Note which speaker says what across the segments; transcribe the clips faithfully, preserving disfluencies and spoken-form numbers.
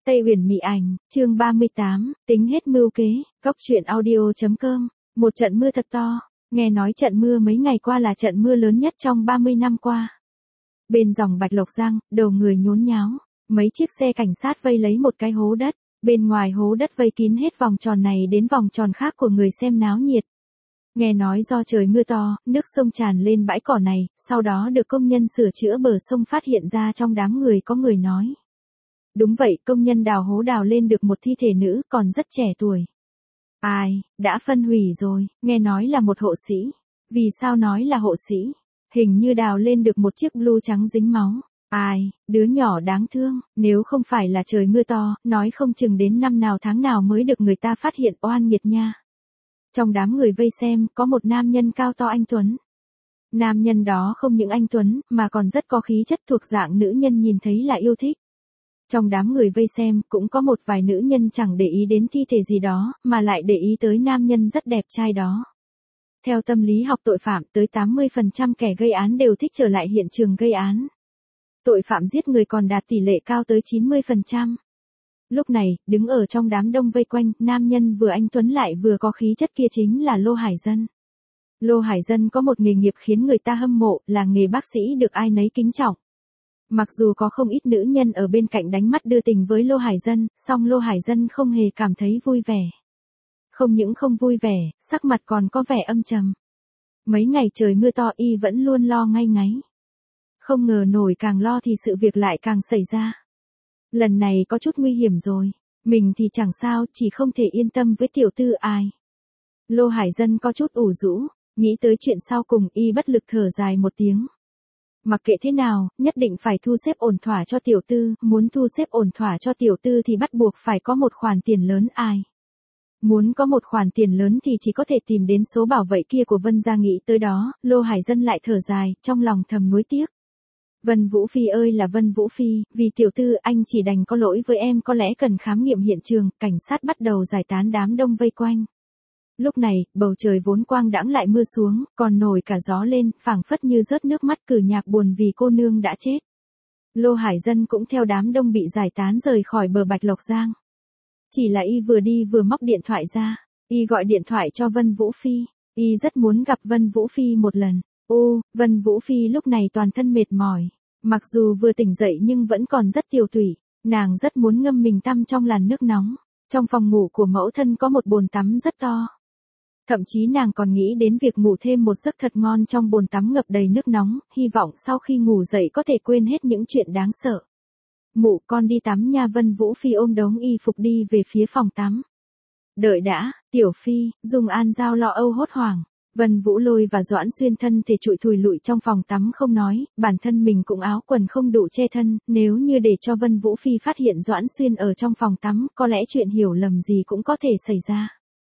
Speaker 1: Tây Uyển Mị Ảnh, chương ba mươi tám, tính hết mưu kế, Cóc truyện audio.com, một trận mưa thật to, nghe nói trận mưa mấy ngày qua là trận mưa lớn nhất trong ba mươi năm qua. Bên dòng Bạch Lộc Giang, đầu người nhốn nháo, mấy chiếc xe cảnh sát vây lấy một cái hố đất, bên ngoài hố đất vây kín hết vòng tròn này đến vòng tròn khác của người xem náo nhiệt. Nghe nói do trời mưa to, nước sông tràn lên bãi cỏ này, sau đó được công nhân sửa chữa bờ sông phát hiện ra trong đám người có người nói. Đúng vậy, công nhân đào hố đào lên được một thi thể nữ còn rất trẻ tuổi. Ai, đã phân hủy rồi, nghe nói là một hộ sĩ. Vì sao nói là hộ sĩ? Hình như đào lên được một chiếc blue trắng dính máu. Ai, đứa nhỏ đáng thương, nếu không phải là trời mưa to, nói không chừng đến năm nào tháng nào mới được người ta phát hiện oan nghiệt nha. Trong đám người vây xem, có một nam nhân cao to anh tuấn. Nam nhân đó không những anh tuấn, mà còn rất có khí chất thuộc dạng nữ nhân nhìn thấy là yêu thích. Trong đám người vây xem, cũng có một vài nữ nhân chẳng để ý đến thi thể gì đó, mà lại để ý tới nam nhân rất đẹp trai đó. Theo tâm lý học tội phạm, tới tám mươi phần trăm kẻ gây án đều thích trở lại hiện trường gây án. Tội phạm giết người còn đạt tỷ lệ cao tới chín mươi phần trăm. Lúc này, đứng ở trong đám đông vây quanh, nam nhân vừa anh tuấn lại vừa có khí chất kia chính là Lô Hải Dân. Lô Hải Dân có một nghề nghiệp khiến người ta hâm mộ, là nghề bác sĩ được ai nấy kính trọng. Mặc dù có không ít nữ nhân ở bên cạnh đánh mắt đưa tình với Lô Hải Dân, song Lô Hải Dân không hề cảm thấy vui vẻ. Không những không vui vẻ, sắc mặt còn có vẻ âm trầm. Mấy ngày trời mưa to y vẫn luôn lo ngay ngáy. Không ngờ nổi càng lo thì sự việc lại càng xảy ra. Lần này có chút nguy hiểm rồi, mình thì chẳng sao, chỉ không thể yên tâm với tiểu tư ai. Lô Hải Dân có chút ủ rũ, nghĩ tới chuyện sau cùng y bất lực thở dài một tiếng. Mặc kệ thế nào, nhất định phải thu xếp ổn thỏa cho tiểu tư, muốn thu xếp ổn thỏa cho tiểu tư thì bắt buộc phải có một khoản tiền lớn ai. Muốn có một khoản tiền lớn thì chỉ có thể tìm đến số bảo vệ kia của Vân gia, nghĩ tới đó, Lô Hải Dân lại thở dài, trong lòng thầm nuối tiếc. Vân Vũ Phi ơi là Vân Vũ Phi, vì tiểu tư anh chỉ đành có lỗi với em, có lẽ cần khám nghiệm hiện trường, cảnh sát bắt đầu giải tán đám đông vây quanh. Lúc này, bầu trời vốn quang đãng lại mưa xuống, còn nổi cả gió lên, phảng phất như rớt nước mắt cử nhạc buồn vì cô nương đã chết. Lô Hải Dân cũng theo đám đông bị giải tán rời khỏi bờ Bạch Lộc Giang. Chỉ là y vừa đi vừa móc điện thoại ra, y gọi điện thoại cho Vân Vũ Phi, y rất muốn gặp Vân Vũ Phi một lần. Ô, Vân Vũ Phi lúc này toàn thân mệt mỏi, mặc dù vừa tỉnh dậy nhưng vẫn còn rất tiều tụy, nàng rất muốn ngâm mình tắm trong làn nước nóng. Trong phòng ngủ của mẫu thân có một bồn tắm rất to. Thậm chí nàng còn nghĩ đến việc ngủ thêm một giấc thật ngon trong bồn tắm ngập đầy nước nóng, hy vọng sau khi ngủ dậy có thể quên hết những chuyện đáng sợ. Mụ, con đi tắm nha. Vân Vũ Phi ôm đống y phục đi về phía phòng tắm. Đợi đã, Tiểu Phi, Dung An Giao lo âu hốt hoảng. Vân Vũ Lôi và Doãn Xuyên thân thể trụi thùi lụi trong phòng tắm không nói, bản thân mình cũng áo quần không đủ che thân, nếu như để cho Vân Vũ Phi phát hiện Doãn Xuyên ở trong phòng tắm, có lẽ chuyện hiểu lầm gì cũng có thể xảy ra.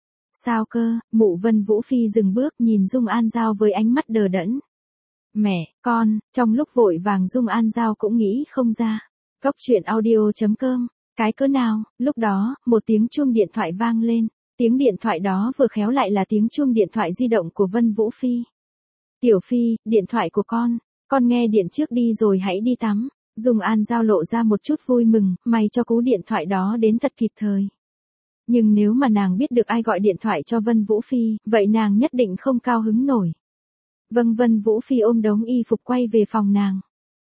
Speaker 1: Sao cơ? Mụ Vân Vũ Phi dừng bước nhìn Dung An Giao với ánh mắt đờ đẫn. Mẹ, con, trong lúc vội vàng Dung An Giao cũng nghĩ không ra. Cóc truyện audio.com, cái cỡ nào? Lúc đó, một tiếng chuông điện thoại vang lên. Tiếng điện thoại đó vừa khéo lại là tiếng chuông điện thoại di động của Vân Vũ Phi. Tiểu Phi, điện thoại của con, con nghe điện trước đi rồi hãy đi tắm. Dung An Giao lộ ra một chút vui mừng, may cho cú điện thoại đó đến thật kịp thời. Nhưng nếu mà nàng biết được ai gọi điện thoại cho Vân Vũ Phi, vậy nàng nhất định không cao hứng nổi. Vâng, Vân Vũ Phi ôm đống y phục quay về phòng nàng.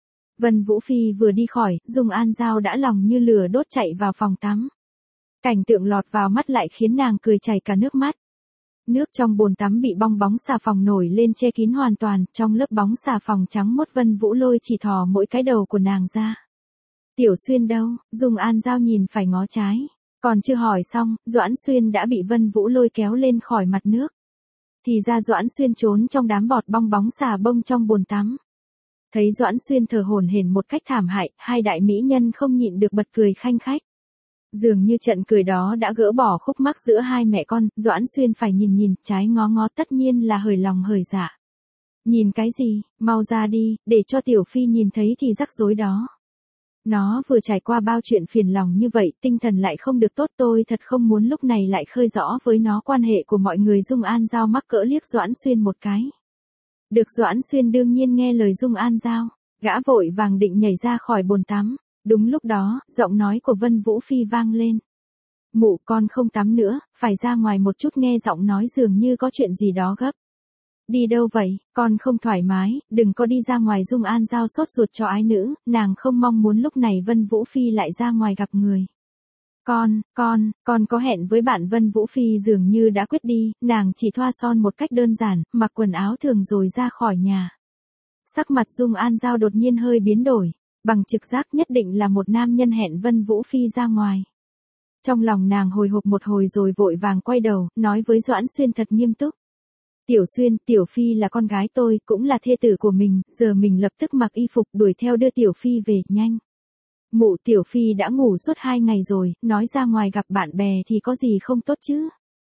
Speaker 1: Vân Vũ Phi vừa đi khỏi, Dung An Giao đã lòng như lửa đốt chạy vào phòng tắm. Cảnh tượng lọt vào mắt lại khiến nàng cười chảy cả nước mắt. Nước trong bồn tắm bị bong bóng xà phòng nổi lên che kín hoàn toàn, trong lớp bóng xà phòng trắng muốt Vân Vũ Lôi chỉ thò mỗi cái đầu của nàng ra. Tiểu Xuyên đâu? Dung An Giao nhìn phải ngó trái. Còn chưa hỏi xong, Doãn Xuyên đã bị Vân Vũ Lôi kéo lên khỏi mặt nước. Thì ra Doãn Xuyên trốn trong đám bọt bong bóng xà bông trong bồn tắm. Thấy Doãn Xuyên thở hổn hển một cách thảm hại, hai đại mỹ nhân không nhịn được bật cười khanh khách. Dường như trận cười đó đã gỡ bỏ khúc mắc giữa hai mẹ con, Doãn Xuyên phải nhìn nhìn, trái ngó ngó, tất nhiên là hởi lòng hởi dạ. Nhìn cái gì, mau ra đi, để cho Tiểu Phi nhìn thấy thì rắc rối đó. Nó vừa trải qua bao chuyện phiền lòng như vậy, tinh thần lại không được tốt, tôi thật không muốn lúc này lại khơi rõ với nó quan hệ của mọi người. Dung An Giao mắc cỡ liếc Doãn Xuyên một cái. Được Doãn Xuyên đương nhiên nghe lời Dung An Giao, gã vội vàng định nhảy ra khỏi bồn tắm. Đúng lúc đó, giọng nói của Vân Vũ Phi vang lên. Mụ, con không tắm nữa, phải ra ngoài một chút. Nghe giọng nói dường như có chuyện gì đó gấp. Đi đâu vậy, con không thoải mái, đừng có đi ra ngoài. Dung An Giao sốt ruột cho ái nữ, nàng không mong muốn lúc này Vân Vũ Phi lại ra ngoài gặp người. Con, con, con có hẹn với bạn. Vân Vũ Phi dường như đã quyết đi, nàng chỉ thoa son một cách đơn giản, mặc quần áo thường rồi ra khỏi nhà. Sắc mặt Dung An Giao đột nhiên hơi biến đổi, bằng trực giác nhất định là một nam nhân hẹn Vân Vũ Phi ra ngoài. Trong lòng nàng hồi hộp một hồi rồi vội vàng quay đầu, nói với Doãn Xuyên thật nghiêm túc. Tiểu Xuyên, Tiểu Phi là con gái tôi, cũng là thê tử của mình, giờ mình lập tức mặc y phục đuổi theo đưa Tiểu Phi về, nhanh. Mụ, Tiểu Phi đã ngủ suốt hai ngày rồi, nói ra ngoài gặp bạn bè thì có gì không tốt chứ.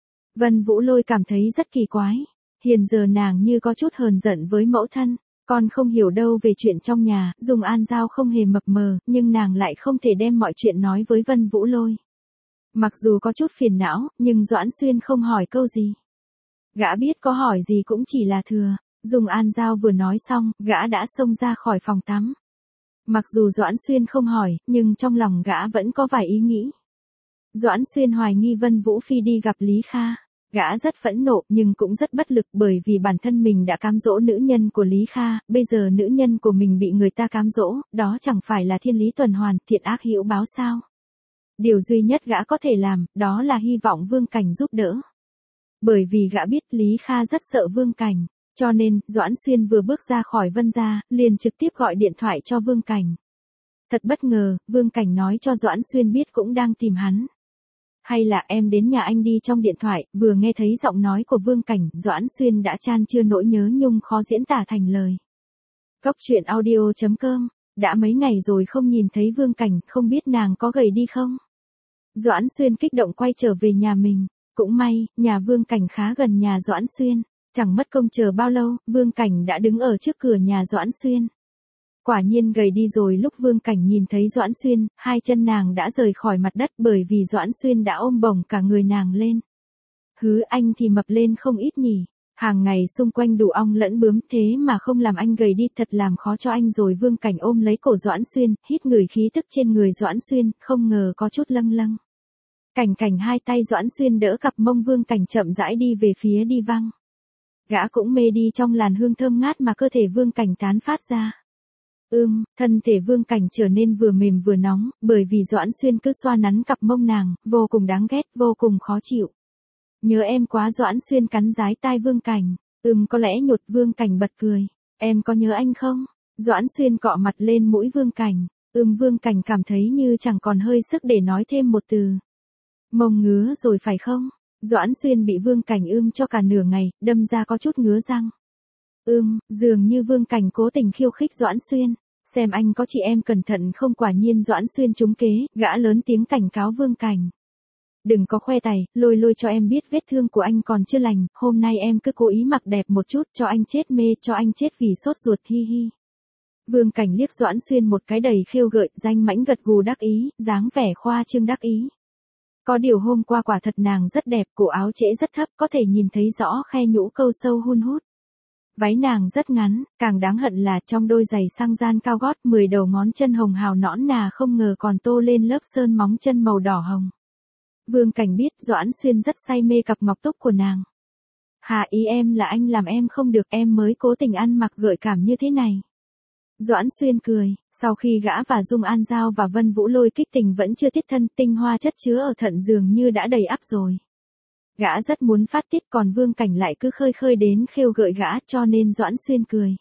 Speaker 1: Vân Vũ Lôi cảm thấy rất kỳ quái, hiện giờ nàng như có chút hờn giận với mẫu thân. Con không hiểu đâu về chuyện trong nhà. Dung An Giao không hề mập mờ, nhưng nàng lại không thể đem mọi chuyện nói với Vân Vũ Lôi. Mặc dù có chút phiền não, nhưng Doãn Xuyên không hỏi câu gì. Gã biết có hỏi gì cũng chỉ là thừa. Dung An Giao vừa nói xong, gã đã xông ra khỏi phòng tắm. Mặc dù Doãn Xuyên không hỏi, nhưng trong lòng gã vẫn có vài ý nghĩ. Doãn Xuyên hoài nghi Vân Vũ Phi đi gặp Lý Kha. Gã rất phẫn nộ nhưng cũng rất bất lực bởi vì bản thân mình đã cám dỗ nữ nhân của Lý Kha, bây giờ nữ nhân của mình bị người ta cám dỗ, đó chẳng phải là thiên lý tuần hoàn, thiện ác hữu báo sao. Điều duy nhất gã có thể làm, đó là hy vọng Vương Cảnh giúp đỡ. Bởi vì gã biết Lý Kha rất sợ Vương Cảnh, cho nên, Doãn Xuyên vừa bước ra khỏi Vân gia, liền trực tiếp gọi điện thoại cho Vương Cảnh. Thật bất ngờ, Vương Cảnh nói cho Doãn Xuyên biết cũng đang tìm hắn. Hay là em đến nhà anh đi. Trong điện thoại, vừa nghe thấy giọng nói của Vương Cảnh, Doãn Xuyên đã chan chứa nỗi nhớ nhung khó diễn tả thành lời. Góc truyện audio chấm com, đã mấy ngày rồi không nhìn thấy Vương Cảnh, không biết nàng có gầy đi không? Doãn Xuyên kích động quay trở về nhà mình, cũng may, nhà Vương Cảnh khá gần nhà Doãn Xuyên, chẳng mất công chờ bao lâu, Vương Cảnh đã đứng ở trước cửa nhà Doãn Xuyên. Quả nhiên gầy đi rồi. Lúc Vương Cảnh nhìn thấy Doãn Xuyên, hai chân nàng đã rời khỏi mặt đất bởi vì Doãn Xuyên đã ôm bổng cả người nàng lên. Hứ, anh thì mập lên không ít nhỉ. Hàng ngày xung quanh đủ ong lẫn bướm, thế mà không làm anh gầy đi, thật làm khó cho anh rồi. Vương Cảnh ôm lấy cổ Doãn Xuyên, hít ngửi khí tức trên người Doãn Xuyên, không ngờ có chút lâng lâng. Cảnh Cảnh hai tay Doãn Xuyên đỡ cặp mông Vương Cảnh chậm rãi đi về phía đi văng. Gã cũng mê đi trong làn hương thơm ngát mà cơ thể Vương Cảnh tán phát ra. Ưm, thân thể Vương Cảnh trở nên vừa mềm vừa nóng, bởi vì Doãn Xuyên cứ xoa nắn cặp mông nàng, vô cùng đáng ghét, vô cùng khó chịu. Nhớ em quá. Doãn Xuyên cắn dái tai Vương Cảnh. Ừm, có lẽ nhột. Vương Cảnh bật cười. Em có nhớ anh không? Doãn Xuyên cọ mặt lên mũi Vương Cảnh. Ừm, Vương Cảnh cảm thấy như chẳng còn hơi sức để nói thêm một từ. Mông ngứa rồi phải không? Doãn Xuyên bị Vương Cảnh ưm cho cả nửa ngày, đâm ra có chút ngứa răng. Ưm, dường như Vương Cảnh cố tình khiêu khích Doãn Xuyên. Xem anh có chị em cẩn thận không. Quả nhiên Doãn Xuyên trúng kế, gã lớn tiếng cảnh cáo Vương Cảnh. Đừng có khoe tài, Lôi Lôi cho em biết vết thương của anh còn chưa lành, hôm nay em cứ cố ý mặc đẹp một chút, cho anh chết mê, cho anh chết vì sốt ruột, hi hi. Vương Cảnh liếc Doãn Xuyên một cái đầy khêu gợi, danh mãnh gật gù đắc ý, dáng vẻ khoa trương đắc ý. Có điều hôm qua quả thật nàng rất đẹp, cổ áo trễ rất thấp, có thể nhìn thấy rõ khe nhũ câu sâu hun hút. Váy nàng rất ngắn, càng đáng hận là trong đôi giày sang gian cao gót, mười đầu ngón chân hồng hào nõn nà không ngờ còn tô lên lớp sơn móng chân màu đỏ hồng. Vương Cảnh biết Doãn Xuyên rất say mê cặp ngọc túc của nàng. Hà, ý em là anh làm em không được, em mới cố tình ăn mặc gợi cảm như thế này. Doãn Xuyên cười, sau khi gã và Dung An Giao và Vân Vũ Lôi kích tình vẫn chưa tiết thân, tinh hoa chất chứa ở thận dường như đã đầy ắp rồi. Gã rất muốn phát tiết, còn Vương Cảnh lại cứ khơi khơi đến khêu gợi gã, cho nên Doãn Xuyên cười.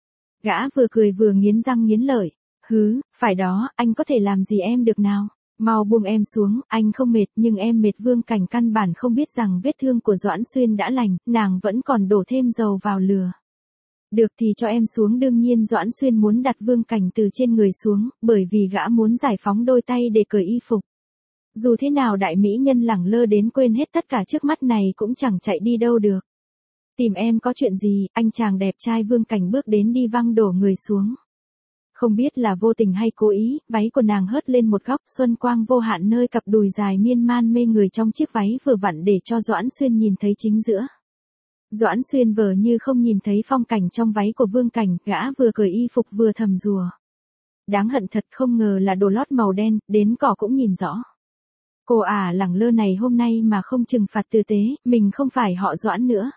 Speaker 1: Gã vừa cười vừa nghiến răng nghiến lợi. Hứ, phải đó, anh có thể làm gì em được nào? Mau buông em xuống, anh không mệt nhưng em mệt. Vương Cảnh căn bản không biết rằng vết thương của Doãn Xuyên đã lành, nàng vẫn còn đổ thêm dầu vào lửa. Được thì cho em xuống. Đương nhiên Doãn Xuyên muốn đặt Vương Cảnh từ trên người xuống, bởi vì gã muốn giải phóng đôi tay để cởi y phục. Dù thế nào đại mỹ nhân lẳng lơ đến quên hết tất cả trước mắt này cũng chẳng chạy đi đâu được. Tìm em có chuyện gì? Anh chàng đẹp trai Vương Cảnh bước đến đi văng đổ người xuống. Không biết là vô tình hay cố ý, váy của nàng hớt lên một góc, xuân quang vô hạn nơi cặp đùi dài miên man mê người trong chiếc váy vừa vặn để cho Doãn Xuyên nhìn thấy chính giữa. Doãn Xuyên vờ như không nhìn thấy phong cảnh trong váy của Vương Cảnh, gã vừa cởi y phục vừa thầm rùa. Đáng hận thật, không ngờ là đồ lót màu đen, đến cỏ cũng nhìn rõ. Cô à lẳng lơ này hôm nay mà không trừng phạt tử tế, mình không phải họ Doãn nữa.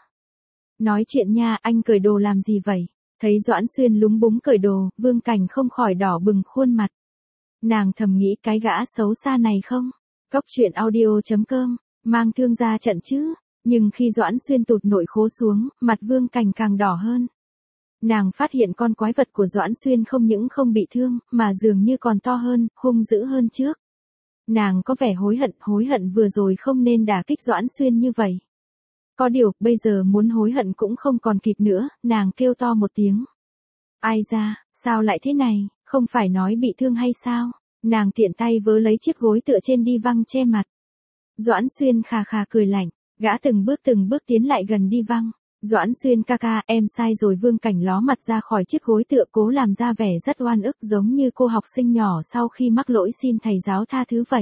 Speaker 1: Nói chuyện nha, anh cởi đồ làm gì vậy? Thấy Doãn Xuyên lúng búng cởi đồ, Vương Cảnh không khỏi đỏ bừng khuôn mặt. Nàng thầm nghĩ cái gã xấu xa này không? Cóc truyện audio chấm com, mang thương ra trận chứ. Nhưng khi Doãn Xuyên tụt nội khố xuống, mặt Vương Cảnh càng đỏ hơn. Nàng phát hiện con quái vật của Doãn Xuyên không những không bị thương, mà dường như còn to hơn, hung dữ hơn trước. Nàng có vẻ hối hận, hối hận vừa rồi không nên đả kích Doãn Xuyên như vậy. Có điều, bây giờ muốn hối hận cũng không còn kịp nữa, nàng kêu to một tiếng. Ai ra, sao lại thế này, không phải nói bị thương hay sao? Nàng tiện tay vớ lấy chiếc gối tựa trên đi văng che mặt. Doãn Xuyên khà khà cười lạnh, gã từng bước từng bước tiến lại gần đi văng. Doãn Xuyên ca ca, em sai rồi. Vương Cảnh ló mặt ra khỏi chiếc gối tựa cố làm ra vẻ rất oan ức giống như cô học sinh nhỏ sau khi mắc lỗi xin thầy giáo tha thứ vậy.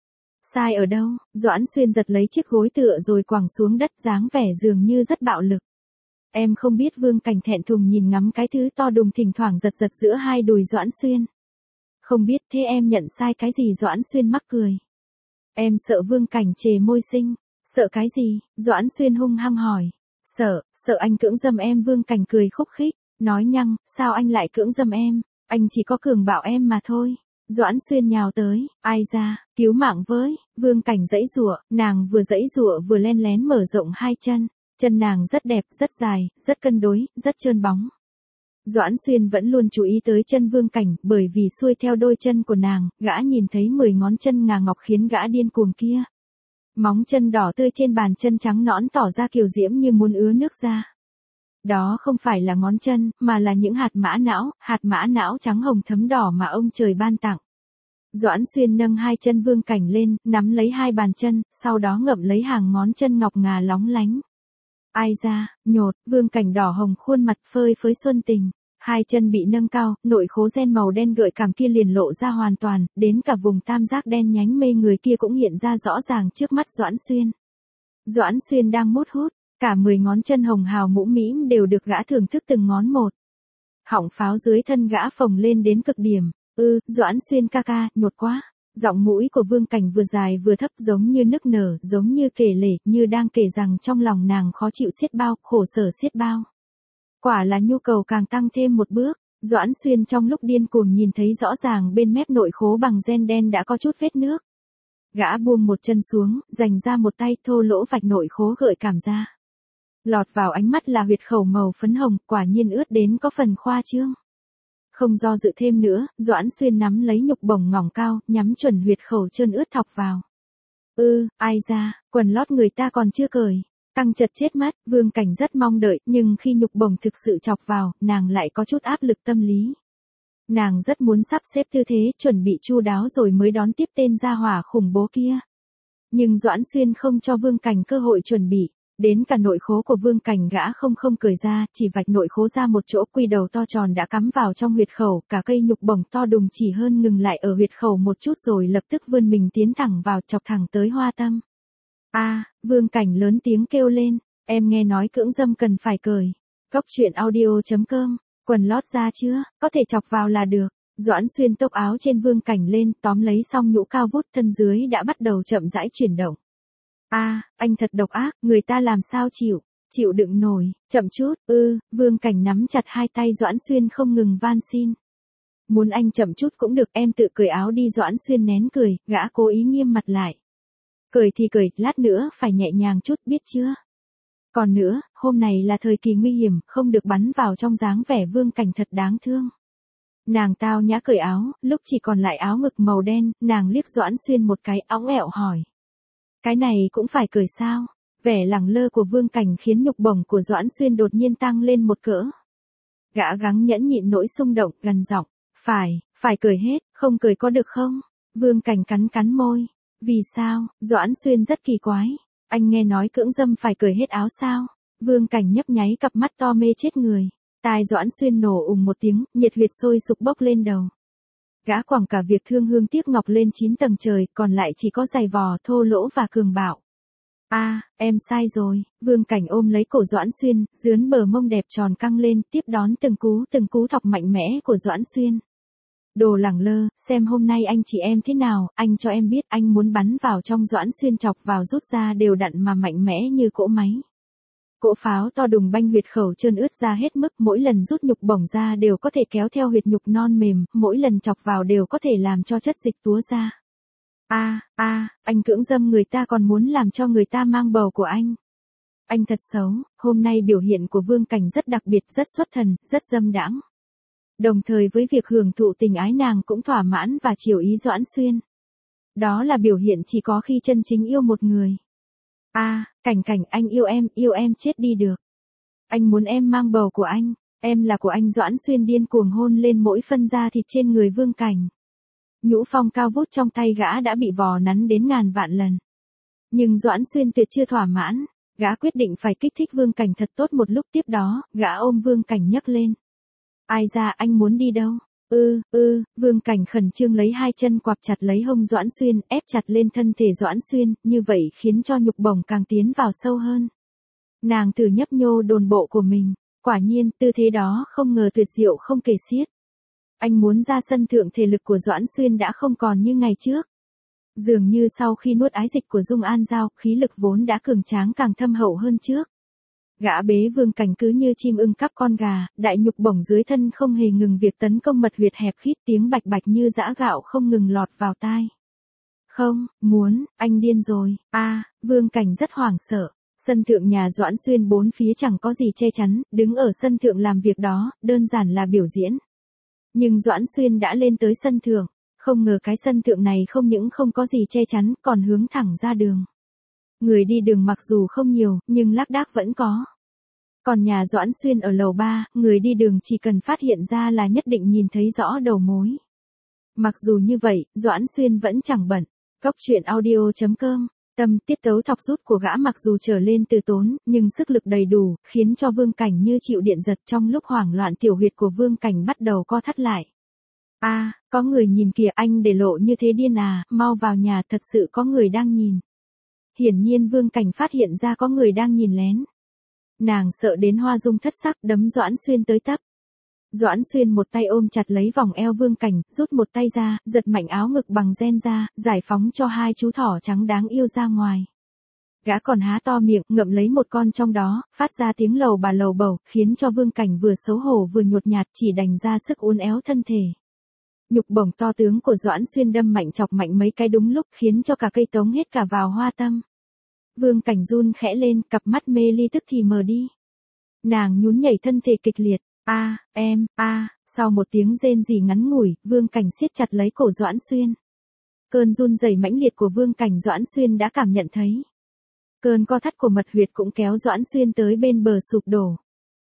Speaker 1: Sai ở đâu? Doãn Xuyên giật lấy chiếc gối tựa rồi quẳng xuống đất dáng vẻ dường như rất bạo lực. Em không biết. Vương Cảnh thẹn thùng nhìn ngắm cái thứ to đùng thỉnh thoảng giật giật giữa hai đùi Doãn Xuyên. Không biết, thế em nhận sai cái gì? Doãn Xuyên mắc cười. Em sợ. Vương Cảnh chề môi xinh. Sợ cái gì? Doãn Xuyên hung hăng hỏi. Sợ, sợ anh cưỡng dâm em. Vương Cảnh cười khúc khích, nói nhăng, sao anh lại cưỡng dâm em, anh chỉ có cường bạo em mà thôi. Doãn Xuyên nhào tới, ai ra, cứu mạng với. Vương Cảnh giãy giụa, nàng vừa giãy giụa vừa len lén mở rộng hai chân, chân nàng rất đẹp, rất dài, rất cân đối, rất trơn bóng. Doãn Xuyên vẫn luôn chú ý tới chân Vương Cảnh, bởi vì xuôi theo đôi chân của nàng, gã nhìn thấy mười ngón chân ngà ngọc khiến gã điên cuồng kia. Móng chân đỏ tươi trên bàn chân trắng nõn tỏ ra kiều diễm như muốn ứa nước ra. Đó không phải là ngón chân, mà là những hạt mã não, hạt mã não trắng hồng thấm đỏ mà ông trời ban tặng. Doãn Xuyên nâng hai chân Vương Cảnh lên, nắm lấy hai bàn chân, sau đó ngậm lấy hàng ngón chân ngọc ngà lóng lánh. Ai ra, nhột. Vương Cảnh đỏ hồng khuôn mặt phơi phới xuân tình. Hai chân bị nâng cao, nội khố ren màu đen gợi cảm kia liền lộ ra hoàn toàn, đến cả vùng tam giác đen nhánh mê người kia cũng hiện ra rõ ràng trước mắt Doãn Xuyên. Doãn Xuyên đang mút hút, cả mười ngón chân hồng hào mũm mĩm đều được gã thưởng thức từng ngón một. Họng pháo dưới thân gã phồng lên đến cực điểm. Ư, Doãn Xuyên ca ca, nhột quá. Giọng mũi của Vương Cảnh vừa dài vừa thấp giống như nức nở, giống như kể lể, như đang kể rằng trong lòng nàng khó chịu xiết bao, khổ sở xiết bao. Quả là nhu cầu càng tăng thêm một bước. Doãn Xuyên trong lúc điên cuồng nhìn thấy rõ ràng bên mép nội khố bằng ren đen đã có chút vết nước. Gã buông một chân xuống, dành ra một tay thô lỗ vạch nội khố gợi cảm ra. Lọt vào ánh mắt là huyệt khẩu màu phấn hồng, quả nhiên ướt đến có phần khoa trương. Không do dự thêm nữa, Doãn Xuyên nắm lấy nhục bổng ngỏng cao, nhắm chuẩn huyệt khẩu trơn ướt thọc vào. Ư, ai ra, quần lót người ta còn chưa cởi. Căng chật chết mắt, Vương Cảnh rất mong đợi, nhưng khi nhục bổng thực sự chọc vào, nàng lại có chút áp lực tâm lý. Nàng rất muốn sắp xếp tư thế, chuẩn bị chu đáo rồi mới đón tiếp tên gia hỏa khủng bố kia. Nhưng Doãn Xuyên không cho Vương Cảnh cơ hội chuẩn bị. Đến cả nội khố của Vương Cảnh gã không không cởi ra, chỉ vạch nội khố ra một chỗ, quy đầu to tròn đã cắm vào trong huyệt khẩu, cả cây nhục bổng to đùng chỉ hơn ngừng lại ở huyệt khẩu một chút rồi lập tức vươn mình tiến thẳng vào, chọc thẳng tới hoa tâm. A, à, Vương Cảnh lớn tiếng kêu lên, em nghe nói cưỡng dâm cần phải cởi. Cóc truyện audio chấm com, quần lót ra chưa, có thể chọc vào là được. Doãn Xuyên tốc áo trên Vương Cảnh lên, tóm lấy xong nhũ cao vút, thân dưới đã bắt đầu chậm rãi chuyển động. A, à, anh thật độc ác, người ta làm sao chịu, chịu đựng nổi, chậm chút. Ư, Vương Cảnh nắm chặt hai tay Doãn Xuyên không ngừng van xin. Muốn anh chậm chút cũng được, em tự cởi áo đi. Doãn Xuyên nén cười, gã cố ý nghiêm mặt lại. Cởi thì cởi, lát nữa phải nhẹ nhàng chút, biết chưa? Còn nữa, hôm này là thời kỳ nguy hiểm, không được bắn vào trong dáng vẻ Vương Cảnh thật đáng thương. Nàng tao nhã cởi áo, lúc chỉ còn lại áo ngực màu đen, nàng liếc Doãn Xuyên một cái, óng ẹo hỏi. Cái này cũng phải cởi sao? Vẻ lẳng lơ của Vương Cảnh khiến nhục bổng của Doãn Xuyên đột nhiên tăng lên một cỡ. Gã gắng nhẫn nhịn nỗi xung động, gần giọng, phải, phải cởi hết, không cởi có được không? Vương Cảnh cắn cắn môi. Vì sao? Doãn Xuyên rất kỳ quái. Anh nghe nói cưỡng dâm phải cởi hết áo sao? Vương Cảnh nhấp nháy cặp mắt to mê chết người. Tai Doãn Xuyên nổ ùng một tiếng, nhiệt huyệt sôi sục bốc lên đầu. Gã quẳng cả việc thương hương tiếc ngọc lên chín tầng trời, còn lại chỉ có giày vò, thô lỗ và cường bạo. A, à, em sai rồi. Vương Cảnh ôm lấy cổ Doãn Xuyên, dướn bờ mông đẹp tròn căng lên, tiếp đón từng cú từng cú thọc mạnh mẽ của Doãn Xuyên. Đồ lẳng lơ, xem hôm nay anh chị em thế nào, anh cho em biết anh muốn bắn vào trong Doãn Xuyên chọc vào rút ra đều đặn mà mạnh mẽ như cỗ máy. Cỗ pháo to đùng banh huyệt khẩu trơn ướt ra hết mức, mỗi lần rút nhục bổng ra đều có thể kéo theo huyệt nhục non mềm, mỗi lần chọc vào đều có thể làm cho chất dịch túa ra. A, a, anh cưỡng dâm người ta còn muốn làm cho người ta mang bầu của anh. Anh thật xấu, hôm nay biểu hiện của Vương Cảnh rất đặc biệt, rất xuất thần, rất dâm đãng. Đồng thời với việc hưởng thụ tình ái nàng cũng thỏa mãn và chiều ý Doãn Xuyên. Đó là biểu hiện chỉ có khi chân chính yêu một người. A, à, Cảnh Cảnh, anh yêu em, yêu em chết đi được. Anh muốn em mang bầu của anh, em là của anh. Doãn Xuyên điên cuồng hôn lên mỗi phân da thịt trên người Vương Cảnh. Nhũ phong cao vút trong tay gã đã bị vò nắn đến ngàn vạn lần. Nhưng Doãn Xuyên tuyệt chưa thỏa mãn, gã quyết định phải kích thích Vương Cảnh thật tốt một lúc. Tiếp đó, gã ôm Vương Cảnh nhấc lên. Ai ra, anh muốn đi đâu? Ư, ư, Vương Cảnh khẩn trương lấy hai chân quặp chặt lấy hông Doãn Xuyên, ép chặt lên thân thể Doãn Xuyên, như vậy khiến cho nhục bổng càng tiến vào sâu hơn. Nàng thử nhấp nhô đồn bộ của mình, quả nhiên, tư thế đó không ngờ tuyệt diệu không kể xiết. Anh muốn ra sân thượng, thể lực của Doãn Xuyên đã không còn như ngày trước. Dường như sau khi nuốt ái dịch của Dung An Giao, khí lực vốn đã cường tráng càng thâm hậu hơn trước. Gã bế Vương Cảnh cứ như chim ưng cắp con gà, đại nhục bổng dưới thân không hề ngừng việc tấn công mật huyệt hẹp khít, tiếng bạch bạch như giã gạo không ngừng lọt vào tai. Không, muốn, anh điên rồi. A, à, Vương Cảnh rất hoảng sợ. Sân thượng nhà Doãn Xuyên bốn phía chẳng có gì che chắn, đứng ở sân thượng làm việc đó, đơn giản là biểu diễn. Nhưng Doãn Xuyên đã lên tới sân thượng, không ngờ cái sân thượng này không những không có gì che chắn, còn hướng thẳng ra đường. Người đi đường mặc dù không nhiều, nhưng lác đác vẫn có. Còn nhà Doãn Xuyên ở lầu ba, người đi đường chỉ cần phát hiện ra là nhất định nhìn thấy rõ đầu mối. Mặc dù như vậy, Doãn Xuyên vẫn chẳng bận. Góc truyện audio chấm com, tâm tiết tấu thọc rút của gã mặc dù trở lên từ tốn, nhưng sức lực đầy đủ, khiến cho Vương Cảnh như chịu điện giật. Trong lúc hoảng loạn, tiểu huyệt của Vương Cảnh bắt đầu co thắt lại. A, à, có người nhìn kìa, anh để lộ như thế điên à, mau vào nhà, thật sự có người đang nhìn. Hiển nhiên Vương Cảnh phát hiện ra có người đang nhìn lén. Nàng sợ đến hoa dung thất sắc, đấm Doãn Xuyên tới tấp. Doãn Xuyên một tay ôm chặt lấy vòng eo Vương Cảnh, rút một tay ra, giật mạnh áo ngực bằng ren ra, giải phóng cho hai chú thỏ trắng đáng yêu ra ngoài. Gã còn há to miệng, ngậm lấy một con trong đó, phát ra tiếng lầu bà lầu bầu, khiến cho Vương Cảnh vừa xấu hổ vừa nhột nhạt, chỉ đành ra sức uốn éo thân thể. Nhục bổng to tướng của Doãn Xuyên đâm mạnh chọc mạnh mấy cái đúng lúc, khiến cho cả cây tống hết cả vào hoa tâm. Vương Cảnh run khẽ lên, cặp mắt mê ly tức thì mờ đi. Nàng nhún nhảy thân thể kịch liệt. A, à, em, a, à, sau một tiếng rên rỉ ngắn ngủi, Vương Cảnh siết chặt lấy cổ Doãn Xuyên. Cơn run rẩy mãnh liệt của Vương Cảnh Doãn Xuyên đã cảm nhận thấy. Cơn co thắt của mật huyệt cũng kéo Doãn Xuyên tới bên bờ sụp đổ.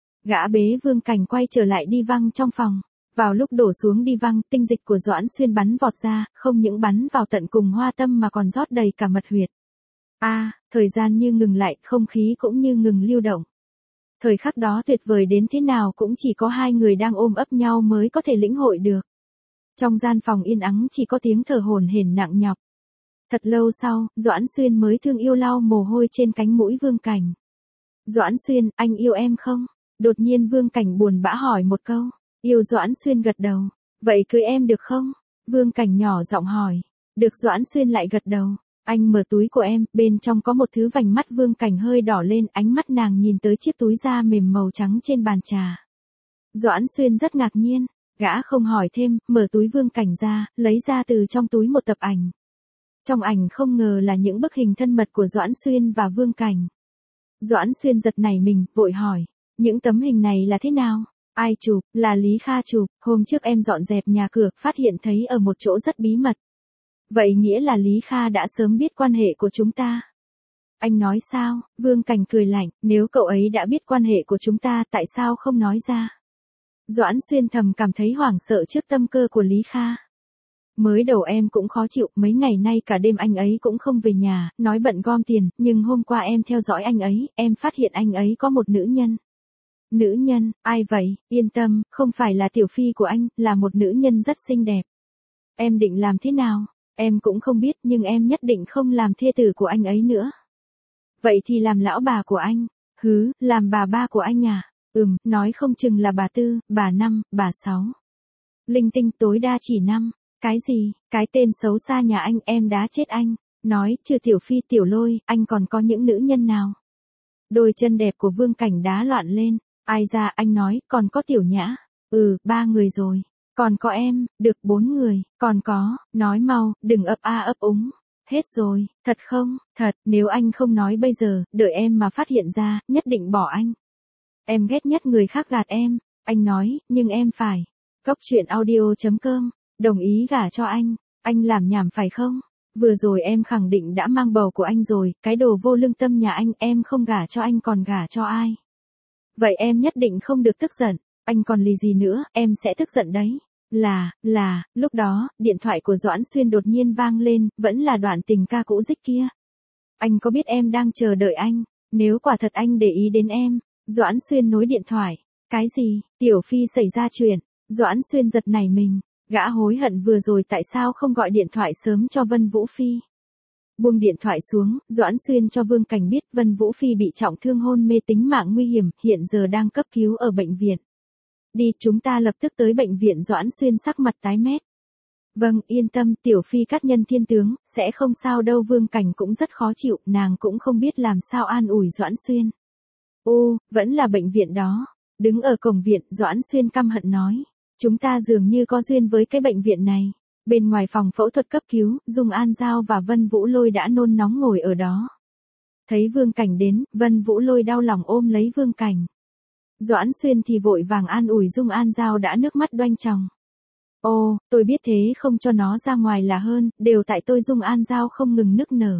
Speaker 1: Gã bế Vương Cảnh quay trở lại đi văng trong phòng. Vào lúc đổ xuống đi văng, tinh dịch của Doãn Xuyên bắn vọt ra, không những bắn vào tận cùng hoa tâm mà còn rót đầy cả mật huyệt. A, à, thời gian như ngừng lại, không khí cũng như ngừng lưu động. Thời khắc đó tuyệt vời đến thế nào cũng chỉ có hai người đang ôm ấp nhau mới có thể lĩnh hội được. Trong gian phòng yên ắng chỉ có tiếng thở hổn hển nặng nhọc. Thật lâu sau, Doãn Xuyên mới thương yêu lau mồ hôi trên cánh mũi Vương Cảnh. Doãn Xuyên, anh yêu em không? Đột nhiên Vương Cảnh buồn bã hỏi một câu. Yêu. Doãn Xuyên gật đầu. Vậy cưới em được không? Vương Cảnh nhỏ giọng hỏi. Được. Doãn Xuyên lại gật đầu. Anh mở túi của em, bên trong có một thứ vành mắt. Vương Cảnh hơi đỏ lên, ánh mắt nàng nhìn tới chiếc túi da mềm màu trắng trên bàn trà. Doãn Xuyên rất ngạc nhiên, gã không hỏi thêm, mở túi Vương Cảnh ra, lấy ra từ trong túi một tập ảnh. Trong ảnh không ngờ là những bức hình thân mật của Doãn Xuyên và Vương Cảnh. Doãn Xuyên giật nảy mình, vội hỏi, những tấm hình này là thế nào? Ai chụp? Là Lý Kha chụp, hôm trước em dọn dẹp nhà cửa, phát hiện thấy ở một chỗ rất bí mật. Vậy nghĩa là Lý Kha đã sớm biết quan hệ của chúng ta. Anh nói sao? Vương Cảnh cười lạnh, nếu cậu ấy đã biết quan hệ của chúng ta, tại sao không nói ra? Doãn Xuyên thầm cảm thấy hoảng sợ trước tâm cơ của Lý Kha. Mới đầu em cũng khó chịu, mấy ngày nay cả đêm anh ấy cũng không về nhà, nói bận gom tiền, nhưng hôm qua em theo dõi anh ấy, em phát hiện anh ấy có một nữ nhân. Nữ nhân, ai vậy? Yên tâm, không phải là tiểu phi của anh, là một nữ nhân rất xinh đẹp. Em định làm thế nào? Em cũng không biết, nhưng em nhất định không làm thê tử của anh ấy nữa. Vậy thì làm lão bà của anh. Hứ, làm bà ba của anh à? Ừm, nói không chừng là bà tư, bà năm, bà sáu. Linh tinh tối đa chỉ năm. Cái gì, cái tên xấu xa nhà anh em đá chết anh. Nói, trừ Tiểu Phi Tiểu Lôi, anh còn có những nữ nhân nào? Đôi chân đẹp của Vương Cảnh đá loạn lên. Ai ra anh nói, còn có Tiểu Nhã. Ừ, ba người rồi. Còn có em, được bốn người. Còn có, nói mau, đừng ấp a ấp úng. Hết rồi, thật không, thật, nếu anh không nói bây giờ, đợi em mà phát hiện ra, nhất định bỏ anh. Em ghét nhất người khác gạt em. Anh nói, nhưng em phải. Cốc truyện audio chấm com, đồng ý gả cho anh. Anh làm nhảm phải không? Vừa rồi em khẳng định đã mang bầu của anh rồi, cái đồ vô lương tâm nhà anh, em không gả cho anh còn gả cho ai? Vậy em nhất định không được tức giận, anh còn lì gì nữa, em sẽ tức giận đấy. Là, là, lúc đó, điện thoại của Doãn Xuyên đột nhiên vang lên, vẫn là đoạn tình ca cũ dích kia. Anh có biết em đang chờ đợi anh, nếu quả thật anh để ý đến em. Doãn Xuyên nối điện thoại. Cái gì, Tiểu Phi xảy ra chuyện. Doãn Xuyên giật nảy mình, gã hối hận vừa rồi tại sao không gọi điện thoại sớm cho Vân Vũ Phi. Buông điện thoại xuống, Doãn Xuyên cho Vương Cảnh biết Vân Vũ Phi bị trọng thương hôn mê tính mạng nguy hiểm, hiện giờ đang cấp cứu ở bệnh viện. Đi, chúng ta lập tức tới bệnh viện. Doãn Xuyên sắc mặt tái mét. Vâng, yên tâm, Tiểu Phi cát nhân thiên tướng, sẽ không sao đâu. Vương Cảnh cũng rất khó chịu, nàng cũng không biết làm sao an ủi Doãn Xuyên. Ô, vẫn là bệnh viện đó. Đứng ở cổng viện, Doãn Xuyên căm hận nói. Chúng ta dường như có duyên với cái bệnh viện này. Bên ngoài phòng phẫu thuật cấp cứu, Dung An Giao và Vân Vũ Lôi đã nôn nóng ngồi ở đó. Thấy Vương Cảnh đến, Vân Vũ Lôi đau lòng ôm lấy Vương Cảnh. Doãn Xuyên thì vội vàng an ủi Dung An Giao đã nước mắt đoanh tròng. Ô, tôi biết thế không cho nó ra ngoài là hơn, đều tại tôi. Dung An Giao không ngừng nức nở.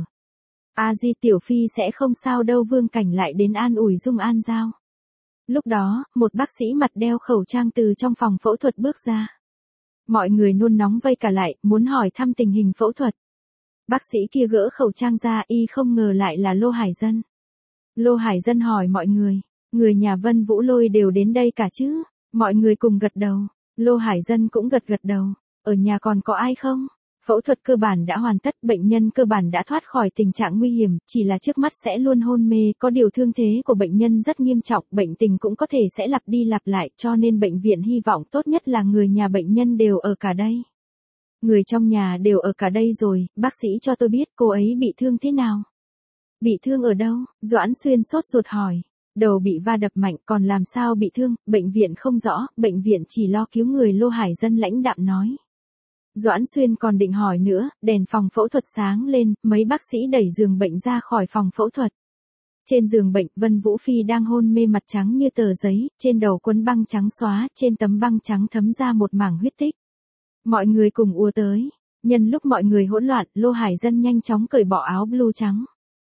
Speaker 1: A Di Tiểu Phi sẽ không sao đâu. Vương Cảnh lại đến an ủi Dung An Giao. Lúc đó, một bác sĩ mặt đeo khẩu trang từ trong phòng phẫu thuật bước ra. Mọi người nôn nóng vây cả lại, muốn hỏi thăm tình hình phẫu thuật. Bác sĩ kia gỡ khẩu trang ra, y không ngờ lại là Lô Hải Dân. Lô Hải Dân hỏi mọi người, người nhà Vân Vũ Lôi đều đến đây cả chứ? Mọi người cùng gật đầu. Lô Hải Dân cũng gật gật đầu. Ở nhà còn có ai không? Phẫu thuật cơ bản đã hoàn tất, bệnh nhân cơ bản đã thoát khỏi tình trạng nguy hiểm, chỉ là trước mắt sẽ luôn hôn mê, có điều thương thế của bệnh nhân rất nghiêm trọng, bệnh tình cũng có thể sẽ lặp đi lặp lại, cho nên bệnh viện hy vọng tốt nhất là người nhà bệnh nhân đều ở cả đây. Người trong nhà đều ở cả đây rồi, bác sĩ cho tôi biết cô ấy bị thương thế nào? Bị thương ở đâu? Doãn Xuyên sốt ruột hỏi. Đầu bị va đập mạnh, còn làm sao bị thương? Bệnh viện không rõ, bệnh viện chỉ lo cứu người. Lô Hải Dân lãnh đạm nói. Doãn Xuyên còn định hỏi nữa, đèn phòng phẫu thuật sáng lên, mấy bác sĩ đẩy giường bệnh ra khỏi phòng phẫu thuật. Trên giường bệnh, Vân Vũ Phi đang hôn mê, mặt trắng như tờ giấy, trên đầu quấn băng trắng xóa, trên tấm băng trắng thấm ra một mảng huyết tích. Mọi người cùng ùa tới. Nhân lúc mọi người hỗn loạn, Lô Hải Dân nhanh chóng cởi bỏ áo blue trắng.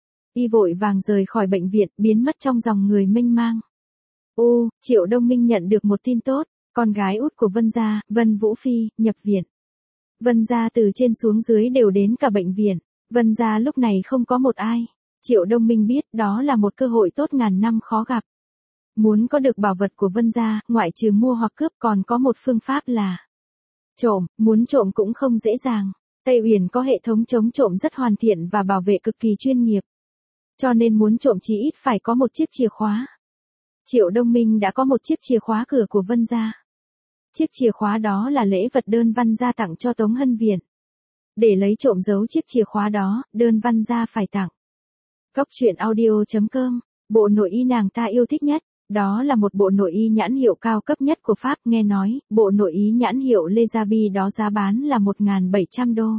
Speaker 1: Y vội vàng rời khỏi bệnh viện, biến mất trong dòng người mênh mang. Ô, Triệu Đông Minh nhận được một tin tốt, con gái út của Vân gia, Vân Vũ Phi, nhập viện. Vân gia từ trên xuống dưới đều đến cả bệnh viện. Vân gia lúc này không có một ai. Triệu Đông Minh biết đó là một cơ hội tốt ngàn năm khó gặp. Muốn có được bảo vật của Vân gia, ngoại trừ mua hoặc cướp còn có một phương pháp là trộm, muốn trộm cũng không dễ dàng. Tây Uyển có hệ thống chống trộm rất hoàn thiện và bảo vệ cực kỳ chuyên nghiệp. Cho nên muốn trộm chí ít phải có một chiếc chìa khóa. Triệu Đông Minh đã có một chiếc chìa khóa cửa của Vân gia. Chiếc chìa khóa đó là lễ vật Đơn Văn gia tặng cho Tống Hân Viện. Để lấy trộm giấu chiếc chìa khóa đó, Đơn Văn gia phải tặng. Cốc truyện audio chấm com, bộ nội y nàng ta yêu thích nhất, đó là một bộ nội y nhãn hiệu cao cấp nhất của Pháp. Nghe nói, bộ nội y nhãn hiệu Lezabi đó giá bán là một nghìn bảy trăm đô.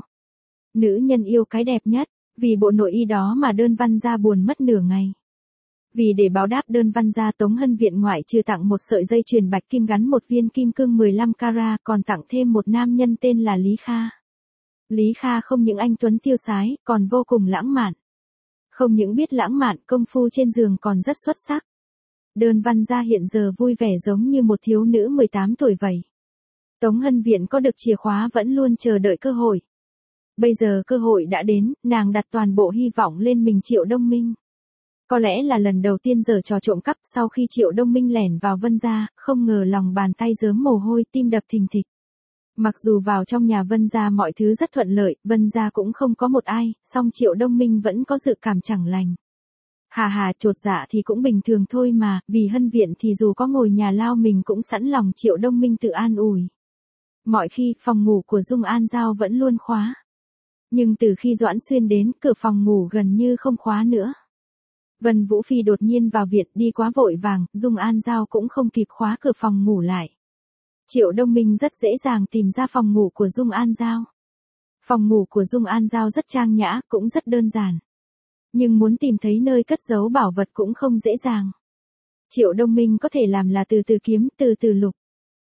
Speaker 1: Nữ nhân yêu cái đẹp nhất, vì bộ nội y đó mà Đơn Văn gia buồn mất nửa ngày. Vì để báo đáp Đơn Văn gia, Tống Hân Viện ngoại trừ tặng một sợi dây chuyền bạch kim gắn một viên kim cương mười lăm carat, còn tặng thêm một nam nhân tên là Lý Kha. Lý Kha không những anh tuấn tiêu sái, còn vô cùng lãng mạn. Không những biết lãng mạn, công phu trên giường còn rất xuất sắc. Đơn Văn gia hiện giờ vui vẻ giống như một thiếu nữ mười tám tuổi vậy. Tống Hân Viện có được chìa khóa vẫn luôn chờ đợi cơ hội. Bây giờ cơ hội đã đến, nàng đặt toàn bộ hy vọng lên mình Triệu Đông Minh. Có lẽ là lần đầu tiên giở trò trộm cắp, sau khi Triệu Đông Minh lẻn vào Vân gia, không ngờ lòng bàn tay rớm mồ hôi, tim đập thình thịch. Mặc dù vào trong nhà Vân gia mọi thứ rất thuận lợi, Vân gia cũng không có một ai, song Triệu Đông Minh vẫn có dự cảm chẳng lành. Hà hà, chột dạ thì cũng bình thường thôi mà, vì Hân Viện thì dù có ngồi nhà lao mình cũng sẵn lòng. Triệu Đông Minh tự an ủi. Mọi khi, phòng ngủ của Dung An Giao vẫn luôn khóa. Nhưng từ khi Doãn Xuyên đến, cửa phòng ngủ gần như không khóa nữa. Vân Vũ Phi đột nhiên vào viện đi quá vội vàng, Dung An Giao cũng không kịp khóa cửa phòng ngủ lại. Triệu Đông Minh rất dễ dàng tìm ra phòng ngủ của Dung An Giao. Phòng ngủ của Dung An Giao rất trang nhã, cũng rất đơn giản. Nhưng muốn tìm thấy nơi cất giấu bảo vật cũng không dễ dàng. Triệu Đông Minh có thể làm là từ từ kiếm, từ từ lục.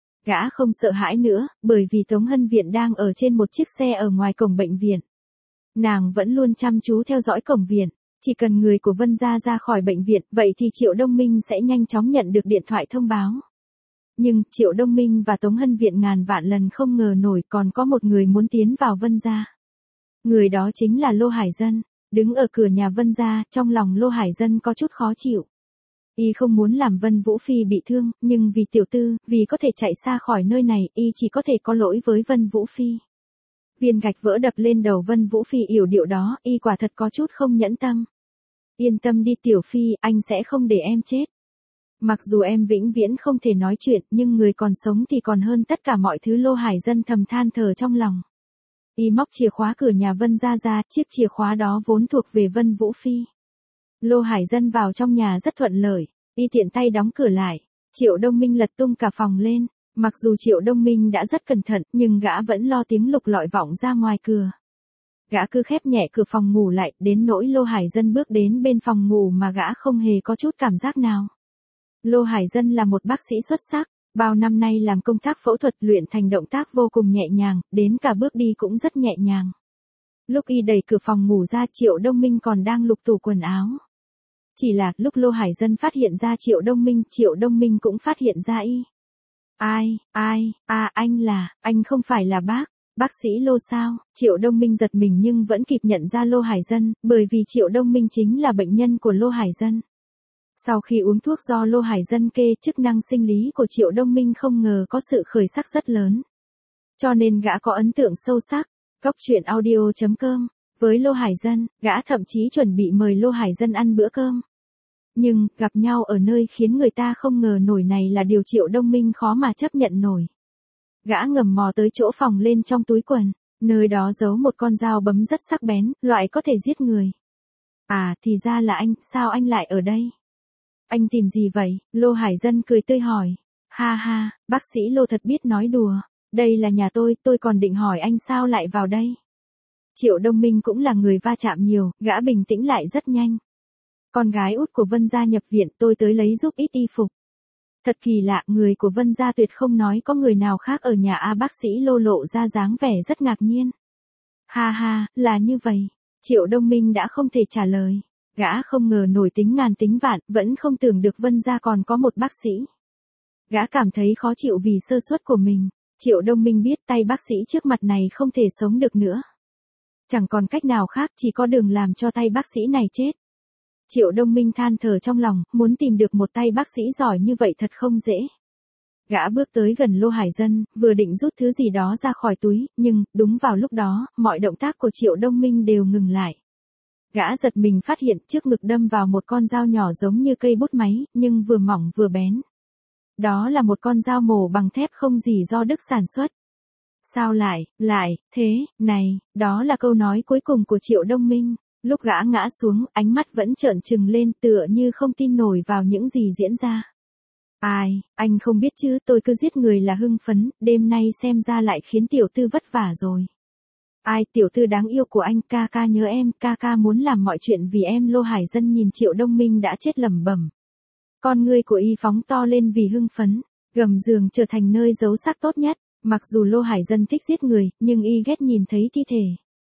Speaker 1: Gã không sợ hãi nữa, bởi vì Tống Hân Viện đang ở trên một chiếc xe ở ngoài cổng bệnh viện. Nàng vẫn luôn chăm chú theo dõi cổng viện. Chỉ cần người của Vân gia ra khỏi bệnh viện, vậy thì Triệu Đông Minh sẽ nhanh chóng nhận được điện thoại thông báo. Nhưng, Triệu Đông Minh và Tống Hân Viện ngàn vạn lần không ngờ nổi còn có một người muốn tiến vào Vân gia. Người đó chính là Lô Hải Dân. Đứng ở cửa nhà Vân gia, trong lòng Lô Hải Dân có chút khó chịu. Y không muốn làm Vân Vũ Phi bị thương, nhưng vì tiểu tư, vì có thể chạy xa khỏi nơi này, Y chỉ có thể có lỗi với Vân Vũ Phi. Viên gạch vỡ đập lên đầu Vân Vũ Phi yểu điệu đó, Y quả thật có chút không nhẫn tâm. Yên tâm đi Tiểu Phi, anh sẽ không để em chết. Mặc dù em vĩnh viễn không thể nói chuyện, nhưng người còn sống thì còn hơn tất cả mọi thứ. Lô Hải Dân thầm than thở trong lòng. Y móc chìa khóa cửa nhà Vân gia ra, chiếc chìa khóa đó vốn thuộc về Vân Vũ Phi. Lô Hải Dân vào trong nhà rất thuận lợi, Y tiện tay đóng cửa lại. Triệu Đông Minh lật tung cả phòng lên. Mặc dù Triệu Đông Minh đã rất cẩn thận, nhưng gã vẫn lo tiếng lục lọi vọng ra ngoài cửa. Gã cứ khép nhẹ cửa phòng ngủ lại, đến nỗi Lô Hải Dân bước đến bên phòng ngủ mà gã không hề có chút cảm giác nào. Lô Hải Dân là một bác sĩ xuất sắc, bao năm nay làm công tác phẫu thuật luyện thành động tác vô cùng nhẹ nhàng, đến cả bước đi cũng rất nhẹ nhàng. Lúc Y đẩy cửa phòng ngủ ra, Triệu Đông Minh còn đang lục tủ quần áo. Chỉ là lúc Lô Hải Dân phát hiện ra Triệu Đông Minh, Triệu Đông Minh cũng phát hiện ra Y. Ai, ai, à anh là, anh không phải là bác, bác sĩ Lô sao? Triệu Đông Minh giật mình nhưng vẫn kịp nhận ra Lô Hải Dân, bởi vì Triệu Đông Minh chính là bệnh nhân của Lô Hải Dân. Sau khi uống thuốc do Lô Hải Dân kê, chức năng sinh lý của Triệu Đông Minh không ngờ có sự khởi sắc rất lớn. Cho nên gã có ấn tượng sâu sắc. Góc truyện audio chấm com. Với Lô Hải Dân, gã thậm chí chuẩn bị mời Lô Hải Dân ăn bữa cơm. Nhưng, gặp nhau ở nơi khiến người ta không ngờ nổi này là điều Triệu Đông Minh khó mà chấp nhận nổi. Gã ngầm mò tới chỗ phòng lên trong túi quần, nơi đó giấu một con dao bấm rất sắc bén, loại có thể giết người. À, thì ra là anh, sao anh lại ở đây? Anh tìm gì vậy? Lô Hải Dân cười tươi hỏi. Ha ha, bác sĩ Lô thật biết nói đùa. Đây là nhà tôi, tôi còn định hỏi anh sao lại vào đây. Triệu Đông Minh cũng là người va chạm nhiều, gã bình tĩnh lại rất nhanh. Con gái út của Vân gia nhập viện, tôi tới lấy giúp ít y phục. Thật kỳ lạ, người của Vân gia tuyệt không nói có người nào khác ở nhà. A bác sĩ Lô lộ ra dáng vẻ rất ngạc nhiên. Ha ha, là như vậy. Triệu Đông Minh đã không thể trả lời. Gã không ngờ nổi tính ngàn tính vạn, vẫn không tưởng được Vân gia còn có một bác sĩ. Gã cảm thấy khó chịu vì sơ suất của mình. Triệu Đông Minh biết tay bác sĩ trước mặt này không thể sống được nữa. Chẳng còn cách nào khác, chỉ có đường làm cho tay bác sĩ này chết. Triệu Đông Minh than thở trong lòng, muốn tìm được một tay bác sĩ giỏi như vậy thật không dễ. Gã bước tới gần Lô Hải Dân, vừa định rút thứ gì đó ra khỏi túi, nhưng, đúng vào lúc đó, mọi động tác của Triệu Đông Minh đều ngừng lại. Gã giật mình phát hiện trước ngực đâm vào một con dao nhỏ giống như cây bút máy, nhưng vừa mỏng vừa bén. Đó là một con dao mổ bằng thép không gì do Đức sản xuất. Sao lại, lại, thế, này, đó là câu nói cuối cùng của Triệu Đông Minh. Lúc gã ngã xuống, ánh mắt vẫn trợn trừng lên tựa như không tin nổi vào những gì diễn ra. Ai, anh không biết chứ, tôi cứ giết người là hưng phấn, đêm nay xem ra lại khiến tiểu tư vất vả rồi. Ai, tiểu tư đáng yêu của anh, ca ca nhớ em, ca ca muốn làm mọi chuyện vì em. Lô Hải Dân nhìn Triệu Đông Minh đã chết lẩm bẩm. Con ngươi của Y phóng to lên vì hưng phấn, gầm giường trở thành nơi giấu xác tốt nhất. Mặc dù Lô Hải Dân thích giết người, nhưng Y ghét nhìn thấy thi thể.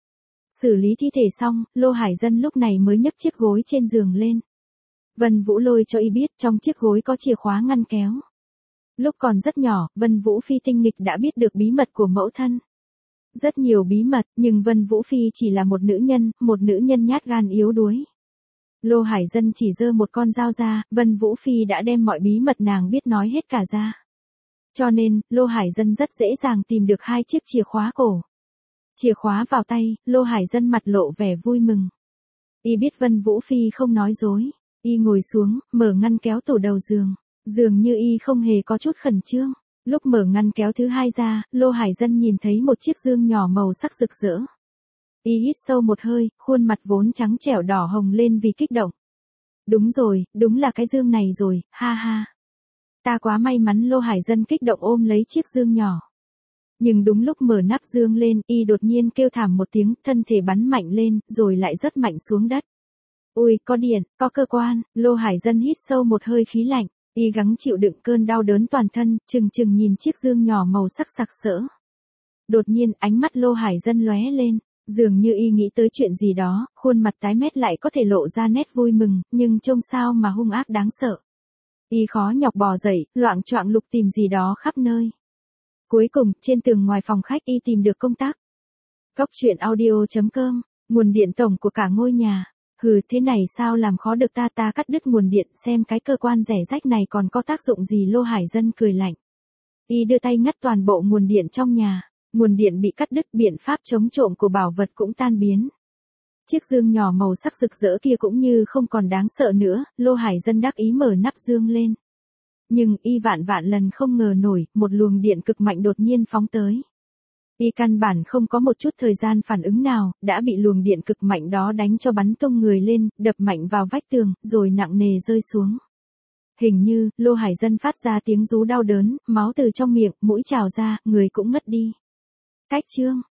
Speaker 1: Xử lý thi thể xong, Lô Hải Dân lúc này mới nhấc chiếc gối trên giường lên. Vân Vũ lôi cho Y biết trong chiếc gối có chìa khóa ngăn kéo. Lúc còn rất nhỏ, Vân Vũ Phi tinh nghịch đã biết được bí mật của mẫu thân. Rất nhiều bí mật, nhưng Vân Vũ Phi chỉ là một nữ nhân, một nữ nhân nhát gan yếu đuối. Lô Hải Dân chỉ giơ một con dao ra, Vân Vũ Phi đã đem mọi bí mật nàng biết nói hết cả ra. Cho nên, Lô Hải Dân rất dễ dàng tìm được hai chiếc chìa khóa cổ. Chìa khóa vào tay, Lô Hải Dân mặt lộ vẻ vui mừng. Y biết Vân Vũ Phi không nói dối. Y ngồi xuống, mở ngăn kéo tủ đầu giường. Dường như Y không hề có chút khẩn trương. Lúc mở ngăn kéo thứ hai ra, Lô Hải Dân nhìn thấy một chiếc dương nhỏ màu sắc rực rỡ. Y hít sâu một hơi, khuôn mặt vốn trắng trẻo đỏ hồng lên vì kích động. Đúng rồi, đúng là cái dương này rồi, ha ha. Ta quá may mắn. Lô Hải Dân kích động ôm lấy chiếc dương nhỏ. Nhưng đúng lúc mở nắp dương lên, y đột nhiên kêu thảm một tiếng, thân thể bắn mạnh lên, rồi lại rất mạnh xuống đất. Ui, có điện, có cơ quan. Lô Hải Dân hít sâu một hơi khí lạnh, y gắng chịu đựng cơn đau đớn toàn thân, chừng chừng nhìn chiếc dương nhỏ màu sắc sặc sỡ. Đột nhiên ánh mắt Lô Hải Dân lóe lên, dường như y nghĩ tới chuyện gì đó, khuôn mặt tái mét lại có thể lộ ra nét vui mừng, nhưng trông sao mà hung ác đáng sợ. Y khó nhọc bò dậy, loạng choạng lục tìm gì đó khắp nơi. Cuối cùng, trên tường ngoài phòng khách y tìm được công tắc. Góc truyện audio chấm com, nguồn điện tổng của cả ngôi nhà. Hừ, thế này sao làm khó được ta, ta cắt đứt nguồn điện, xem cái cơ quan rẻ rách này còn có tác dụng gì. Lô Hải Dân cười lạnh. Y đưa tay ngắt toàn bộ nguồn điện trong nhà. Nguồn điện bị cắt đứt, biện pháp chống trộm của bảo vật cũng tan biến. Chiếc dương nhỏ màu sắc rực rỡ kia cũng như không còn đáng sợ nữa. Lô Hải Dân đắc ý mở nắp dương lên. Nhưng y vạn vạn lần không ngờ nổi, một luồng điện cực mạnh đột nhiên phóng tới. Y căn bản không có một chút thời gian phản ứng nào, đã bị luồng điện cực mạnh đó đánh cho bắn tung người lên, đập mạnh vào vách tường, rồi nặng nề rơi xuống. Hình như, Lô Hải Dân phát ra tiếng rú đau đớn, máu từ trong miệng, mũi trào ra, người cũng ngất đi. Cách chương